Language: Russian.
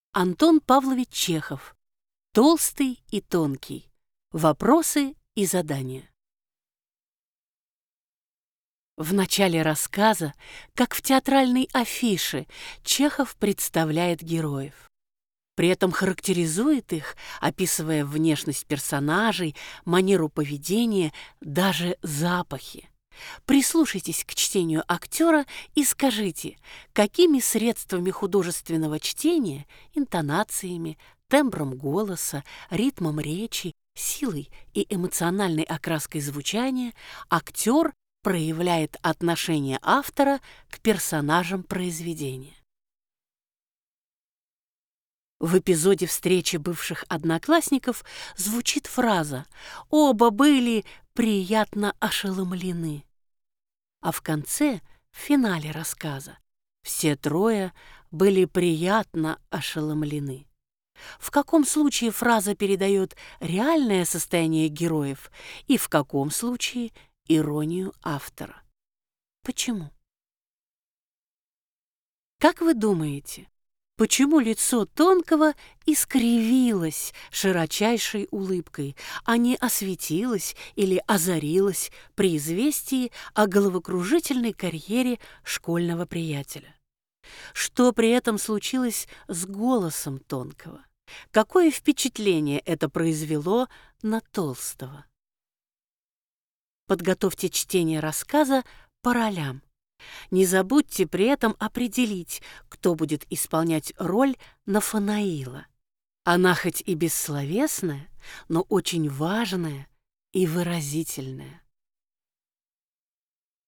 Антон Павлович Чехов. Толстый и тонкий. Вопросы и задания. В начале рассказа, как в театральной афише, Чехов представляет героев. При этом характеризует их, описывая внешность персонажей, манеру поведения, даже запахи. Прислушайтесь к чтению актера и скажите, какими средствами художественного чтения, интонациями, тембром голоса, ритмом речи, силой и эмоциональной окраской звучания актер проявляет отношение автора к персонажам произведения. В эпизоде встречи бывших одноклассников звучит фраза «Оба были приятно ошеломлены». А в конце, в финале рассказа, все трое были приятно ошеломлены. В каком случае фраза передает реальное состояние героев и в каком случае иронию автора? Почему? Как вы думаете, почему лицо Тонкого искривилось широчайшей улыбкой, а не осветилось или озарилось при известии о головокружительной карьере школьного приятеля? Что при этом случилось с голосом Тонкого? Какое впечатление это произвело на Толстого? Подготовьте чтение рассказа по ролям. Не забудьте при этом определить, кто будет исполнять роль Нафанаила. Она хоть и бессловесная, но очень важная и выразительная.